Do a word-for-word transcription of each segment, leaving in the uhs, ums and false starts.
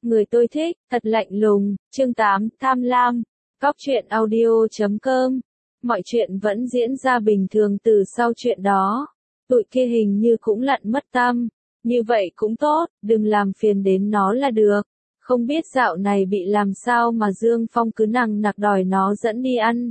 Người tôi thích, thật lạnh lùng, chương tám, tham lam, Cóc truyện audio chấm com. Mọi chuyện vẫn diễn ra bình thường từ sau chuyện đó. Tụi kia hình như cũng lặn mất tăm. Như vậy cũng tốt, đừng làm phiền đến nó là được. Không biết dạo này bị làm sao mà Dương Phong cứ nằng nặc đòi nó dẫn đi ăn.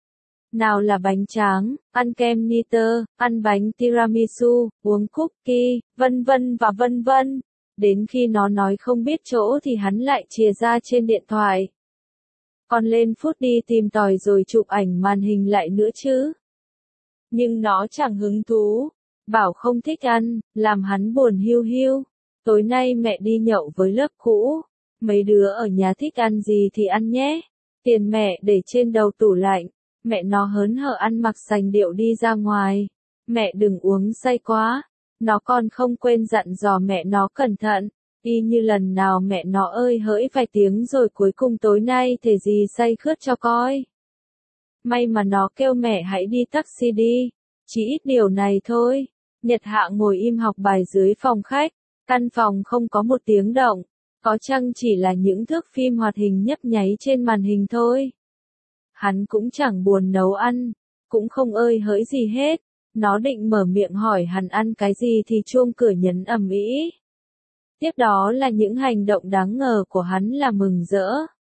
Nào là bánh tráng, ăn kem niter, ăn bánh tiramisu, uống cookie, vân vân và vân vân. Đến khi nó nói không biết chỗ thì hắn lại chìa ra trên điện thoại. Còn lên phút đi tìm tòi rồi chụp ảnh màn hình lại nữa chứ. Nhưng nó chẳng hứng thú, bảo không thích ăn, làm hắn buồn hiu hiu. Tối nay mẹ đi nhậu với lớp cũ, mấy đứa ở nhà thích ăn gì thì ăn nhé. Tiền mẹ để trên đầu tủ lạnh, mẹ nó hớn hở ăn mặc sành điệu đi ra ngoài. Mẹ đừng uống say quá. Nó còn không quên dặn dò mẹ nó cẩn thận, y như lần nào mẹ nó ơi hỡi vài tiếng rồi cuối cùng tối nay thể gì say khướt cho coi. May mà nó kêu mẹ hãy đi taxi đi, chỉ ít điều này thôi. Nhật Hạ ngồi im học bài dưới phòng khách, căn phòng không có một tiếng động, có chăng chỉ là những thước phim hoạt hình nhấp nháy trên màn hình thôi. Hắn cũng chẳng buồn nấu ăn, cũng không ơi hỡi gì hết. Nó định mở miệng hỏi hắn ăn cái gì thì chuông cửa nhấn ầm ĩ. Tiếp đó là những hành động đáng ngờ của hắn là mừng rỡ.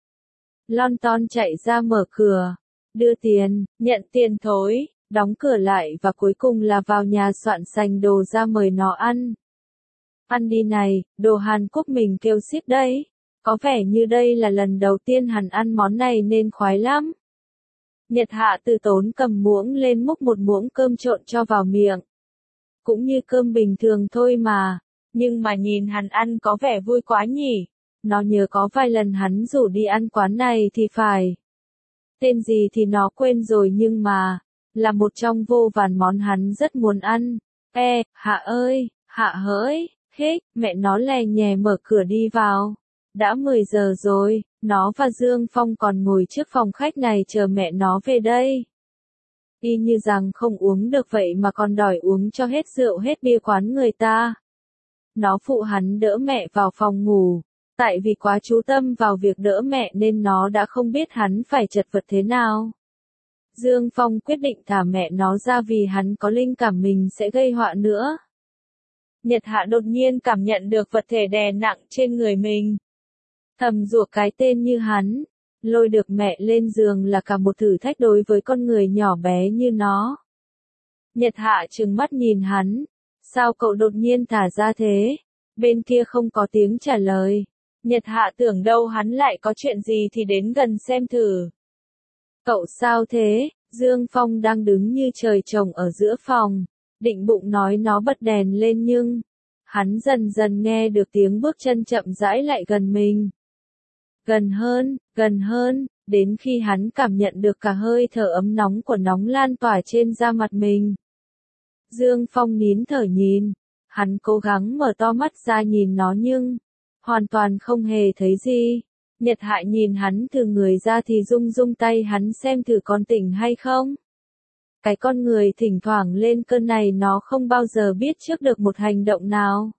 Lon ton chạy ra mở cửa, đưa tiền, nhận tiền thối, đóng cửa lại và cuối cùng là vào nhà soạn sành đồ ra mời nó ăn. Ăn đi này, đồ Hàn Quốc mình kêu ship đấy. Có vẻ như đây là lần đầu tiên hắn ăn món này nên khoái lắm. Nhật Hạ từ tốn cầm muỗng lên múc một muỗng cơm trộn cho vào miệng. Cũng như cơm bình thường thôi mà, nhưng mà nhìn hắn ăn có vẻ vui quá nhỉ. Nó nhớ có vài lần hắn rủ đi ăn quán này thì phải. Tên gì thì nó quên rồi nhưng mà, là một trong vô vàn món hắn rất muốn ăn. Ê, Hạ ơi, Hạ hỡi, hích, mẹ nó lè nhè mở cửa đi vào. Đã mười giờ rồi, nó và Dương Phong còn ngồi trước phòng khách này chờ mẹ nó về đây. Y như rằng không uống được vậy mà còn đòi uống cho hết rượu hết bia quán người ta. Nó phụ hắn đỡ mẹ vào phòng ngủ, tại vì quá chú tâm vào việc đỡ mẹ nên nó đã không biết hắn phải chật vật thế nào. Dương Phong quyết định thả mẹ nó ra vì hắn có linh cảm mình sẽ gây họa nữa. Nhật Hạ đột nhiên cảm nhận được vật thể đè nặng trên người mình. Thầm rủa cái tên như hắn, lôi được mẹ lên giường là cả một thử thách đối với con người nhỏ bé như nó. Nhật Hạ trừng mắt nhìn hắn, sao cậu đột nhiên thả ra thế? Bên kia không có tiếng trả lời. Nhật Hạ tưởng đâu hắn lại có chuyện gì thì đến gần xem thử. Cậu sao thế? Dương Phong đang đứng như trời trồng ở giữa phòng, định bụng nói nó bật đèn lên nhưng, hắn dần dần nghe được tiếng bước chân chậm rãi lại gần mình. Gần hơn, gần hơn, đến khi hắn cảm nhận được cả hơi thở ấm nóng của nóng lan tỏa trên da mặt mình. Dương Phong nín thở nhìn, hắn cố gắng mở to mắt ra nhìn nó nhưng, hoàn toàn không hề thấy gì. Nhật Hạ nhìn hắn từ người ra thì rung rung tay hắn xem thử còn tỉnh hay không. Cái con người thỉnh thoảng lên cơn này nó không bao giờ biết trước được một hành động nào.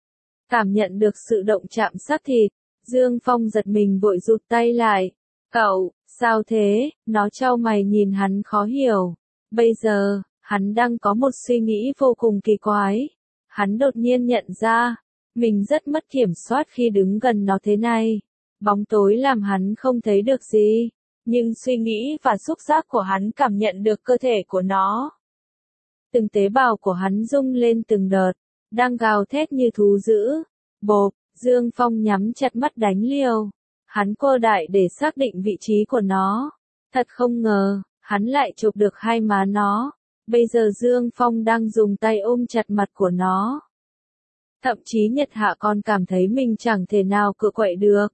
Cảm nhận được sự động chạm xác thịt. Dương Phong giật mình vội rụt tay lại. Cậu, sao thế? Nó chau mày nhìn hắn khó hiểu. Bây giờ, hắn đang có một suy nghĩ vô cùng kỳ quái. Hắn đột nhiên nhận ra, mình rất mất kiểm soát khi đứng gần nó thế này. Bóng tối làm hắn không thấy được gì, nhưng suy nghĩ và xúc giác của hắn cảm nhận được cơ thể của nó. Từng tế bào của hắn rung lên từng đợt, đang gào thét như thú dữ. Bộp. Dương Phong nhắm chặt mắt đánh liều. Hắn quơ đại để xác định vị trí của nó. Thật không ngờ, hắn lại chụp được hai má nó. Bây giờ Dương Phong đang dùng tay ôm chặt mặt của nó. Thậm chí Nhật Hạ còn cảm thấy mình chẳng thể nào cựa quậy được.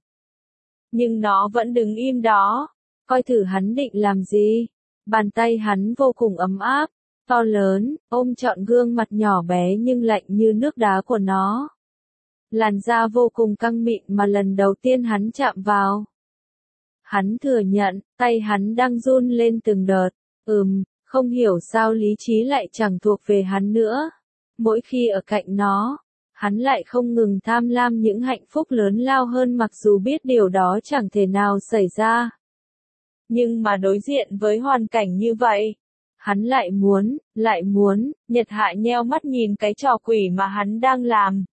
Nhưng nó vẫn đứng im đó, coi thử hắn định làm gì. Bàn tay hắn vô cùng ấm áp, to lớn, ôm trọn gương mặt nhỏ bé nhưng lạnh như nước đá của nó. Làn da vô cùng căng mịn mà lần đầu tiên hắn chạm vào. Hắn thừa nhận, tay hắn đang run lên từng đợt. Ừm, không hiểu sao lý trí lại chẳng thuộc về hắn nữa. Mỗi khi ở cạnh nó, Hắn lại không ngừng tham lam những hạnh phúc lớn lao hơn mặc dù biết điều đó chẳng thể nào xảy ra. Nhưng mà đối diện với hoàn cảnh như vậy, hắn lại muốn, lại muốn, Nhật Hạ nheo mắt nhìn cái trò quỷ mà hắn đang làm.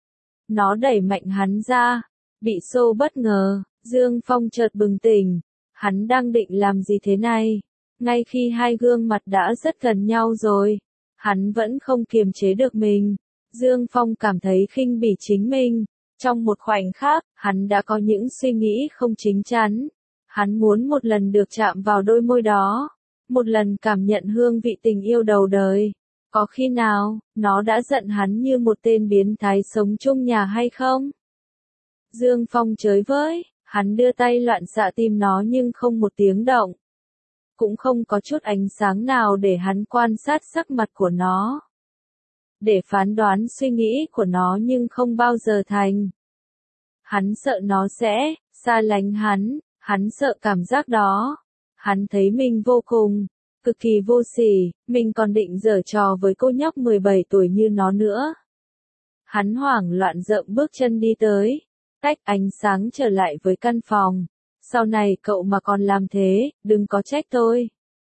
Nó đẩy mạnh hắn ra, bị xô bất ngờ, Dương Phong chợt bừng tỉnh, hắn đang định làm gì thế này? Ngay khi hai gương mặt đã rất gần nhau rồi, hắn vẫn không kiềm chế được mình. Dương Phong cảm thấy khinh bỉ chính mình. Trong một khoảnh khắc, hắn đã có những suy nghĩ không chính chắn. Hắn muốn một lần được chạm vào đôi môi đó, một lần cảm nhận hương vị tình yêu đầu đời. Có khi nào, nó đã giận hắn như một tên biến thái sống chung nhà hay không? Dương Phong chới với, hắn đưa tay loạn xạ tim nó nhưng không một tiếng động. Cũng không có chút ánh sáng nào để hắn quan sát sắc mặt của nó. Để phán đoán suy nghĩ của nó nhưng không bao giờ thành. Hắn sợ nó sẽ xa lánh hắn, hắn sợ cảm giác đó. Hắn thấy mình vô cùng, cực kỳ vô sỉ, mình còn định giở trò với cô nhóc mười bảy tuổi như nó nữa. Hắn hoảng loạn rợm bước chân đi tới, tách ánh sáng trở lại với căn phòng. Sau này cậu mà còn làm thế, đừng có trách tôi.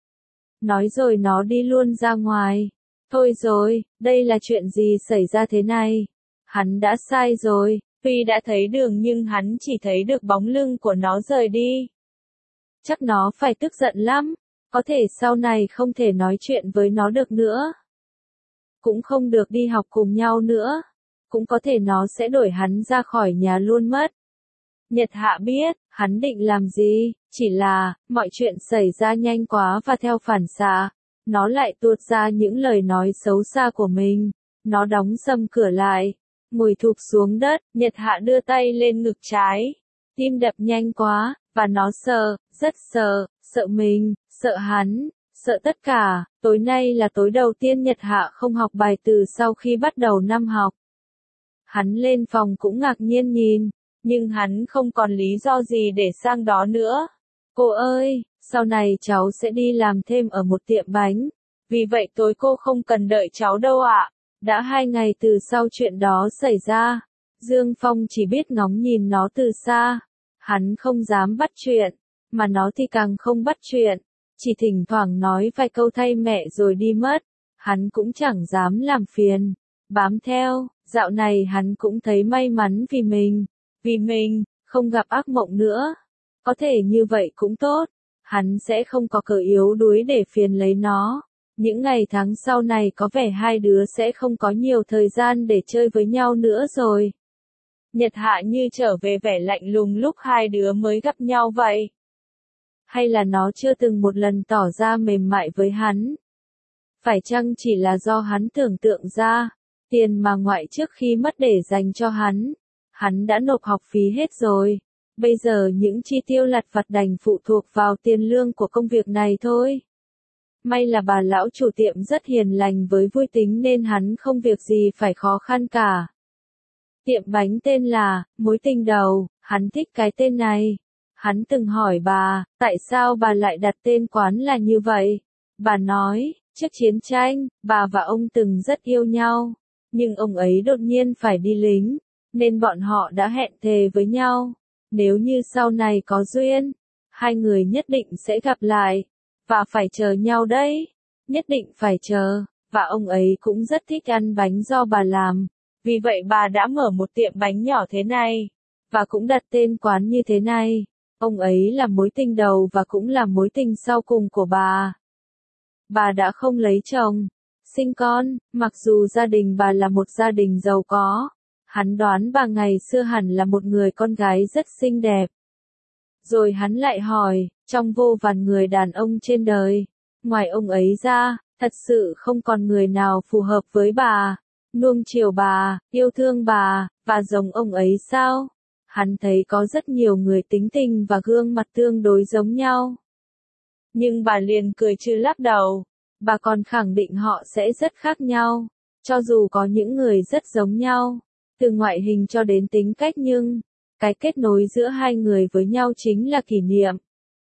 Nói rồi nó đi luôn ra ngoài. Thôi rồi, đây là chuyện gì xảy ra thế này? Hắn đã sai rồi, tuy đã thấy đường nhưng hắn chỉ thấy được bóng lưng của nó rời đi. Chắc nó phải tức giận lắm, có thể sau này không thể nói chuyện với nó được nữa. Cũng không được đi học cùng nhau nữa. Cũng có thể nó sẽ đuổi hắn ra khỏi nhà luôn mất. Nhật Hạ biết, hắn định làm gì, chỉ là, mọi chuyện xảy ra nhanh quá và theo phản xạ. Nó lại tuột ra những lời nói xấu xa của mình. Nó đóng sầm cửa lại, ngồi thụp xuống đất. Nhật Hạ đưa tay lên ngực trái. Tim đập nhanh quá, và nó sợ, rất sợ, sợ mình, sợ hắn, sợ tất cả. Tối nay là tối đầu tiên Nhật Hạ không học bài từ sau khi bắt đầu năm học. Hắn lên phòng cũng ngạc nhiên nhìn, nhưng hắn không còn lý do gì để sang đó nữa. Cô ơi, sau này cháu sẽ đi làm thêm ở một tiệm bánh. Vì vậy tối cô không cần đợi cháu đâu ạ. Đã hai ngày từ sau chuyện đó xảy ra. Dương Phong chỉ biết ngóng nhìn nó từ xa. Hắn không dám bắt chuyện, mà nó thì càng không bắt chuyện. Chỉ thỉnh thoảng nói vài câu thay mẹ rồi đi mất. Hắn cũng chẳng dám làm phiền. Bám theo, dạo này hắn cũng thấy may mắn vì mình. Vì mình, không gặp ác mộng nữa. Có thể như vậy cũng tốt. Hắn sẽ không có cớ yếu đuối để phiền lấy nó. Những ngày tháng sau này có vẻ hai đứa sẽ không có nhiều thời gian để chơi với nhau nữa rồi. Nhật Hạ như trở về vẻ lạnh lùng lúc hai đứa mới gặp nhau vậy. Hay là nó chưa từng một lần tỏ ra mềm mại với hắn? Phải chăng chỉ là do hắn tưởng tượng ra, tiền mà ngoại trước khi mất để dành cho hắn, hắn đã nộp học phí hết rồi. Bây giờ những chi tiêu lặt vặt đành phụ thuộc vào tiền lương của công việc này thôi. May là bà lão chủ tiệm rất hiền lành với vui tính nên hắn không việc gì phải khó khăn cả. Tiệm bánh tên là Mối Tình Đầu, hắn thích cái tên này. Hắn từng hỏi bà, tại sao bà lại đặt tên quán là như vậy? Bà nói, trước chiến tranh, bà và ông từng rất yêu nhau. Nhưng ông ấy đột nhiên phải đi lính, nên bọn họ đã hẹn thề với nhau. Nếu như sau này có duyên, hai người nhất định sẽ gặp lại. Và phải chờ nhau đấy. Nhất định phải chờ. Và ông ấy cũng rất thích ăn bánh do bà làm. Vì vậy bà đã mở một tiệm bánh nhỏ thế này. Và cũng đặt tên quán như thế này. Ông ấy là mối tình đầu và cũng là mối tình sau cùng của bà. Bà đã không lấy chồng, sinh con, mặc dù gia đình bà là một gia đình giàu có. Hắn đoán bà ngày xưa hẳn là một người con gái rất xinh đẹp. Rồi hắn lại hỏi, trong vô vàn người đàn ông trên đời, ngoài ông ấy ra, thật sự không còn người nào phù hợp với bà, nuông chiều bà, yêu thương bà, và giống ông ấy sao? Hắn thấy có rất nhiều người tính tình và gương mặt tương đối giống nhau. Nhưng bà liền cười trừ lắc đầu. Bà còn khẳng định họ sẽ rất khác nhau. Cho dù có những người rất giống nhau, từ ngoại hình cho đến tính cách nhưng, cái kết nối giữa hai người với nhau chính là kỷ niệm.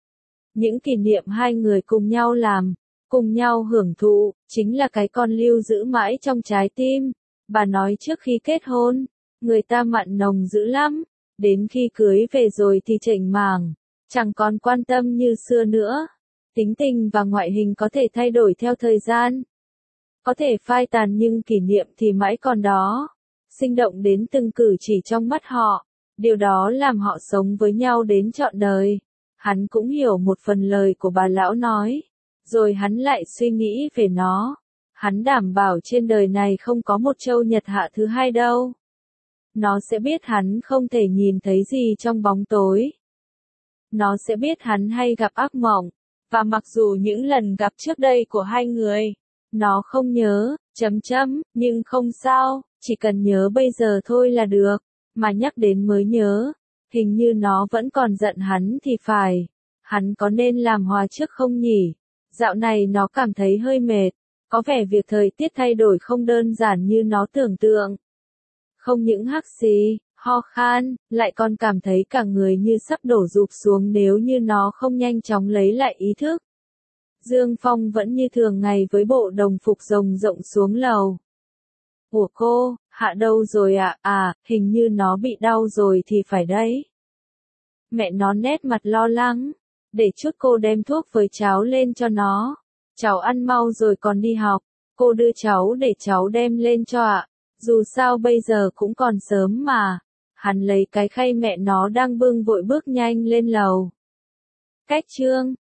Những kỷ niệm hai người cùng nhau làm, cùng nhau hưởng thụ, chính là cái con lưu giữ mãi trong trái tim. Bà nói trước khi kết hôn, người ta mặn nồng dữ lắm, đến khi cưới về rồi thì chểnh mảng, chẳng còn quan tâm như xưa nữa. Tính tình và ngoại hình có thể thay đổi theo thời gian, có thể phai tàn nhưng kỷ niệm thì mãi còn đó, sinh động đến từng cử chỉ trong mắt họ, điều đó làm họ sống với nhau đến trọn đời. Hắn cũng hiểu một phần lời của bà lão nói, rồi hắn lại suy nghĩ về nó. Hắn đảm bảo trên đời này không có một châu Nhật Hạ thứ hai đâu. Nó sẽ biết hắn không thể nhìn thấy gì trong bóng tối. Nó sẽ biết hắn hay gặp ác mộng, và mặc dù những lần gặp trước đây của hai người, nó không nhớ, chấm chấm, nhưng không sao, chỉ cần nhớ bây giờ thôi là được, mà nhắc đến mới nhớ. Hình như nó vẫn còn giận hắn thì phải. Hắn có nên làm hòa trước không nhỉ? Dạo này nó cảm thấy hơi mệt. Có vẻ việc thời tiết thay đổi không đơn giản như nó tưởng tượng. Không những hắt xì, ho khan, lại còn cảm thấy cả người như sắp đổ rụp xuống nếu như nó không nhanh chóng lấy lại ý thức. Dương Phong vẫn như thường ngày với bộ đồng phục rồng rộng xuống lầu. Ủa cô, Hạ đâu rồi ạ? À? à, hình như nó bị đau rồi thì phải đấy. Mẹ nó nét mặt lo lắng. Để chút cô đem thuốc với cháu lên cho nó. Cháu ăn mau rồi còn đi học. Cô đưa cháu để cháu đem lên cho ạ. Dù sao bây giờ cũng còn sớm mà. Hắn lấy cái khay mẹ nó đang bưng vội bước nhanh lên lầu. Cách chương